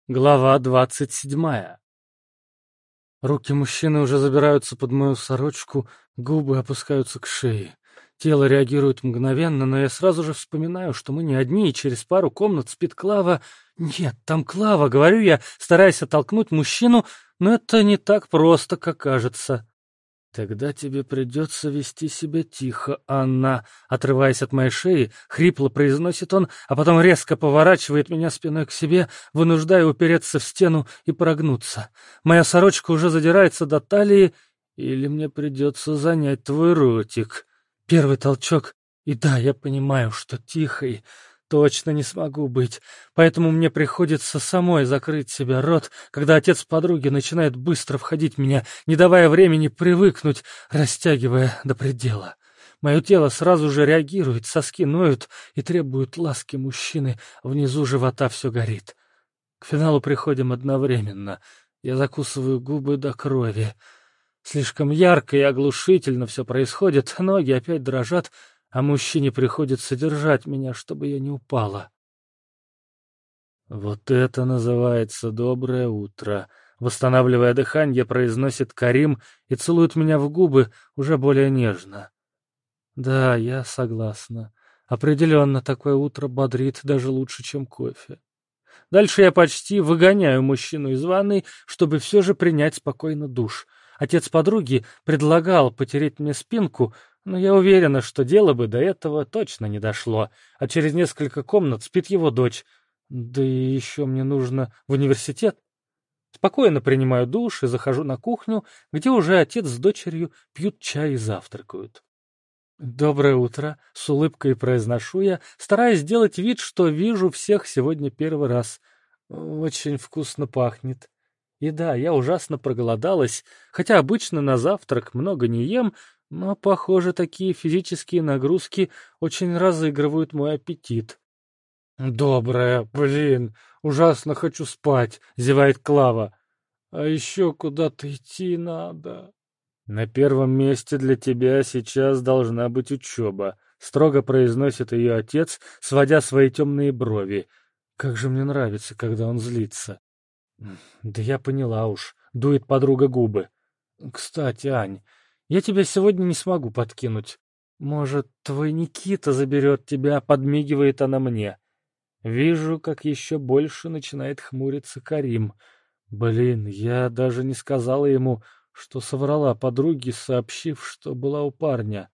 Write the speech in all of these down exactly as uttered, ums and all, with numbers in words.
Глава двадцать седьмая. Руки мужчины уже забираются под мою сорочку, губы опускаются к шее. Тело реагирует мгновенно, но я сразу же вспоминаю, что мы не одни, и через пару комнат спит Клава. Нет, там Клава, говорю я, стараясь оттолкнуть мужчину, но это не так просто, как кажется. «Тогда тебе придется вести себя тихо, Анна», — отрываясь от моей шеи, хрипло произносит он, а потом резко поворачивает меня спиной к себе, вынуждая упереться в стену и прогнуться. Моя сорочка уже задирается до талии, или мне придется занять твой ротик. Первый толчок, и да, я понимаю, что тихой точно не смогу быть, поэтому мне приходится самой закрыть себе рот, когда отец подруги начинает быстро входить в меня, не давая времени привыкнуть, растягивая до предела. Мое тело сразу же реагирует, соски ноют и требуют ласки мужчины, внизу живота все горит. К финалу приходим одновременно. Я закусываю губы до крови. Слишком ярко и оглушительно все происходит, ноги опять дрожат, а мужчине приходится держать меня, чтобы я не упала. «Вот это называется доброе утро», — восстанавливая дыхание, произносит Карим и целует меня в губы уже более нежно. Да, я согласна. Определенно, такое утро бодрит даже лучше, чем кофе. Дальше я почти выгоняю мужчину из ванной, чтобы все же принять спокойно душ. Отец подруги предлагал потереть мне спинку, но я уверена, что дело бы до этого точно не дошло, а через несколько комнат спит его дочь. Да и еще мне нужно в университет. Спокойно принимаю душ и захожу на кухню, где уже отец с дочерью пьют чай и завтракают. «Доброе утро!» — с улыбкой произношу я, стараясь сделать вид, что вижу всех сегодня первый раз. Очень вкусно пахнет. И да, я ужасно проголодалась, хотя обычно на завтрак много не ем, но, похоже, такие физические нагрузки очень разыгрывают мой аппетит. «Доброе, блин, ужасно хочу спать», — зевает Клава. «А еще куда-то идти надо». «На первом месте для тебя сейчас должна быть учеба», — строго произносит ее отец, сводя свои темные брови. «Как же мне нравится, когда он злится». «Да я поняла уж», — дует подруга губы. «Кстати, Ань, я тебя сегодня не смогу подкинуть. Может, твой Никита заберет тебя?» — подмигивает она мне. Вижу, как еще больше начинает хмуриться Карим. Блин, я даже не сказала ему, что соврала подруге, сообщив, что была у парня.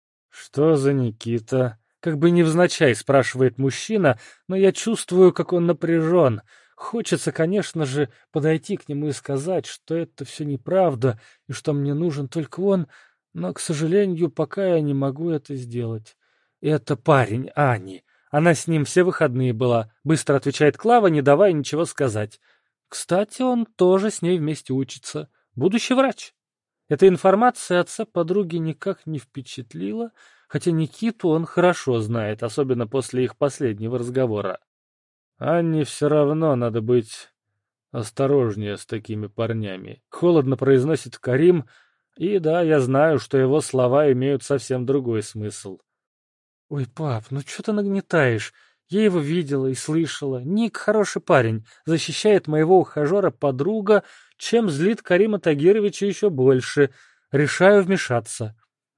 «Что за Никита?» Как бы невзначай спрашивает мужчина, но я чувствую, как он напряжен. Хочется, конечно же, подойти к нему и сказать, что это все неправда и что мне нужен только он, но, к сожалению, пока я не могу это сделать. Это парень Ани. Она с ним все выходные была, быстро отвечает Клава, не давая ничего сказать. Кстати, он тоже с ней вместе учится. Будущий врач. Эта информация отца подруги никак не впечатлила, хотя Никиту он хорошо знает, особенно после их последнего разговора. «Анне все равно надо быть осторожнее с такими парнями», — холодно произносит Карим, и да, я знаю, что его слова имеют совсем другой смысл. «Ой, пап, ну что ты нагнетаешь? Я его видела и слышала. Ник хороший парень, защищает моего ухажера подруга, чем злит Карима Тагировича еще больше. Решаю вмешаться».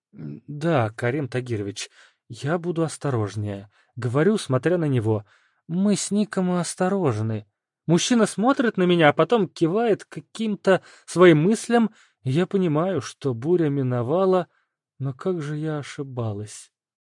«Да, Карим Тагирович, я буду осторожнее», — говорю, смотря на него. «Мы с Ником осторожны». Мужчина смотрит на меня, а потом кивает каким-то своим мыслям, и я понимаю, что буря миновала, но как же я ошибалась.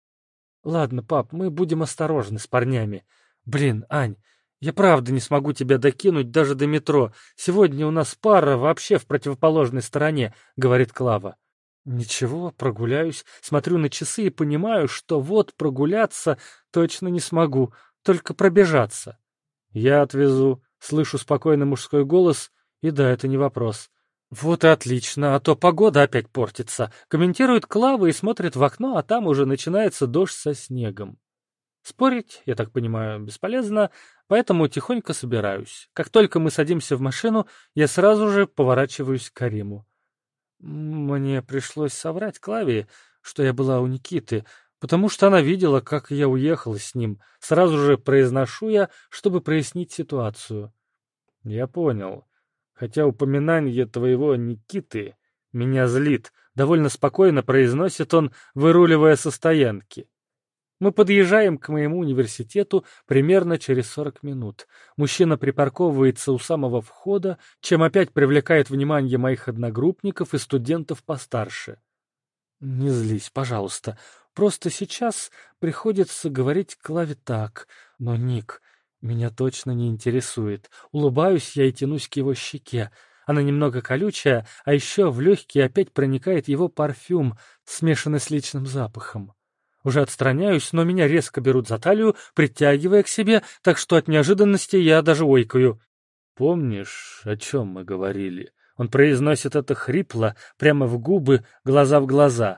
«Ладно, пап, мы будем осторожны с парнями. Блин, Ань, я правда не смогу тебя докинуть даже до метро. Сегодня у нас пара вообще в противоположной стороне», — говорит Клава. «Ничего, прогуляюсь. Смотрю на часы и понимаю, что вот прогуляться точно не смогу, только пробежаться». «Я отвезу», — слышу спокойный мужской голос, и да, это не вопрос. «Вот и отлично, а то погода опять портится», — комментирует Клава и смотрит в окно, а там уже начинается дождь со снегом. Спорить, я так понимаю, бесполезно, поэтому тихонько собираюсь. Как только мы садимся в машину, я сразу же поворачиваюсь к Кариму. Мне пришлось соврать Клаве, что я была у Никиты, потому что она видела, как я уехала с ним. Сразу же произношу я, чтобы прояснить ситуацию. Я понял. Хотя упоминание твоего Никиты меня злит. Довольно спокойно произносит он, выруливая со стоянки. Мы подъезжаем к моему университету примерно через сорок минут. Мужчина припарковывается у самого входа, чем опять привлекает внимание моих одногруппников и студентов постарше. Не злись, пожалуйста. Просто сейчас приходится говорить Клаве так. Но, Ник, меня точно не интересует. Улыбаюсь я и тянусь к его щеке. Она немного колючая, а еще в легкие опять проникает его парфюм, смешанный с личным запахом. Уже отстраняюсь, но меня резко берут за талию, притягивая к себе, так что от неожиданности я даже ойкаю. «Помнишь, о чем мы говорили?» Он произносит это хрипло, прямо в губы, глаза в глаза.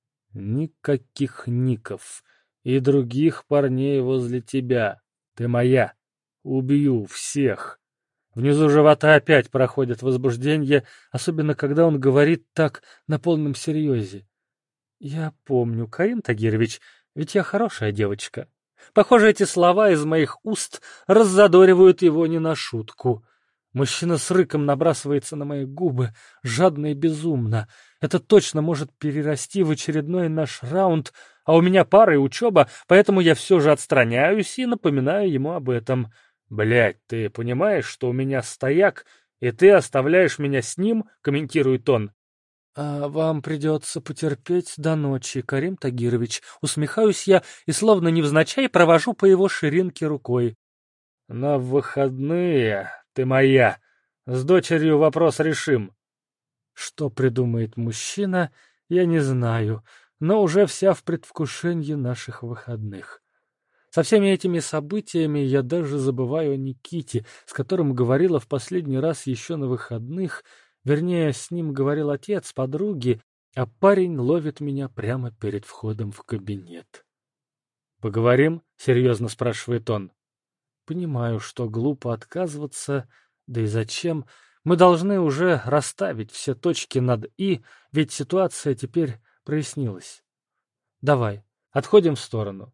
«Никаких ников и других парней возле тебя. Ты моя. Убью всех». Внизу живота опять проходит возбуждение, особенно когда он говорит так на полном серьезе. «Я помню, Карим Тагирович, ведь я хорошая девочка». Похоже, эти слова из моих уст раззадоривают его не на шутку. Мужчина с рыком набрасывается на мои губы, жадно и безумно. Это точно может перерасти в очередной наш раунд, а у меня пара и учеба, поэтому я все же отстраняюсь и напоминаю ему об этом. «Блядь, ты понимаешь, что у меня стояк, и ты оставляешь меня с ним?» — комментирует он. «А вам придется потерпеть до ночи, Карим Тагирович», — усмехаюсь я и словно невзначай провожу по его ширинке рукой. «На выходные ты моя. С дочерью вопрос решим». Что придумает мужчина, я не знаю, но уже вся в предвкушении наших выходных. Со всеми этими событиями я даже забываю о Никите, с которым говорила в последний раз еще на выходных. Вернее, с ним говорил отец подруги, а парень ловит меня прямо перед входом в кабинет. «Поговорим?» — серьезно спрашивает он. Понимаю, что глупо отказываться, да и зачем. Мы должны уже расставить все точки над «и», ведь ситуация теперь прояснилась. Давай, отходим в сторону.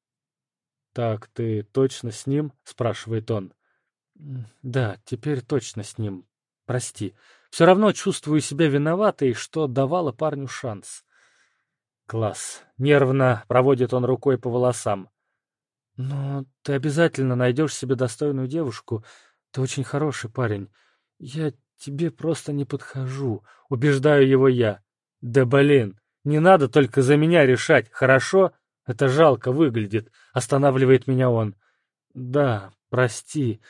«Так ты точно с ним?» — спрашивает он. «Да, теперь точно с ним. Прости. Все равно чувствую себя виноватой, что давала парню шанс». «Класс». Нервно проводит он рукой по волосам. «Но ты обязательно найдешь себе достойную девушку. Ты очень хороший парень. Я тебе просто не подхожу», — убеждаю его я. «Да блин, не надо только за меня решать, хорошо? Это жалко выглядит», — останавливает меня он. «Да, прости.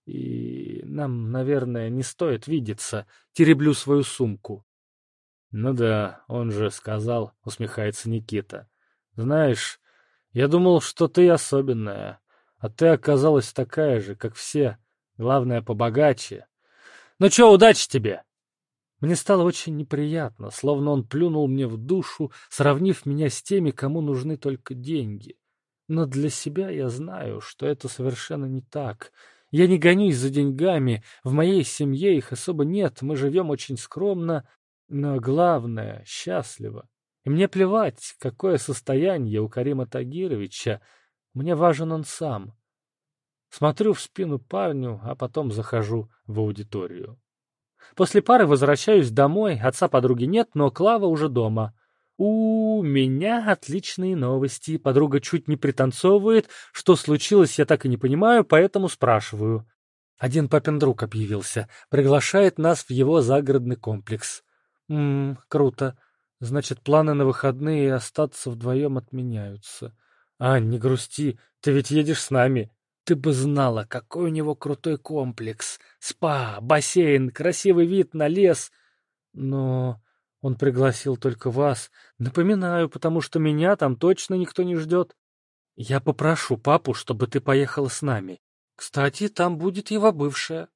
И нам, наверное, не стоит видеться». Тереблю свою сумку. «Ну да, он же сказал», — усмехается Никита. «Знаешь, я думал, что ты особенная, а ты оказалась такая же, как все, главное, побогаче. Ну чё, удачи тебе!» Мне стало очень неприятно, словно он плюнул мне в душу, сравнив меня с теми, кому нужны только деньги. Но для себя я знаю, что это совершенно не так. Я не гонюсь за деньгами, в моей семье их особо нет, мы живем очень скромно, но главное — счастливо. И мне плевать, какое состояние у Карима Тагировича, мне важен он сам. Смотрю в спину парню, а потом захожу в аудиторию. После пары возвращаюсь домой, отца подруги нет, но Клава уже дома. У меня отличные новости. Подруга чуть не пританцовывает. Что случилось, я так и не понимаю, поэтому спрашиваю. Один папин друг объявился. Приглашает нас в его загородный комплекс. Ммм, круто. Значит, планы на выходные остаться вдвоем отменяются. Ань, не грусти, ты ведь едешь с нами. Ты бы знала, какой у него крутой комплекс. Спа, бассейн, красивый вид на лес. Но он пригласил только вас. Напоминаю, потому что меня там точно никто не ждет. Я попрошу папу, чтобы ты поехала с нами. Кстати, там будет его бывшая.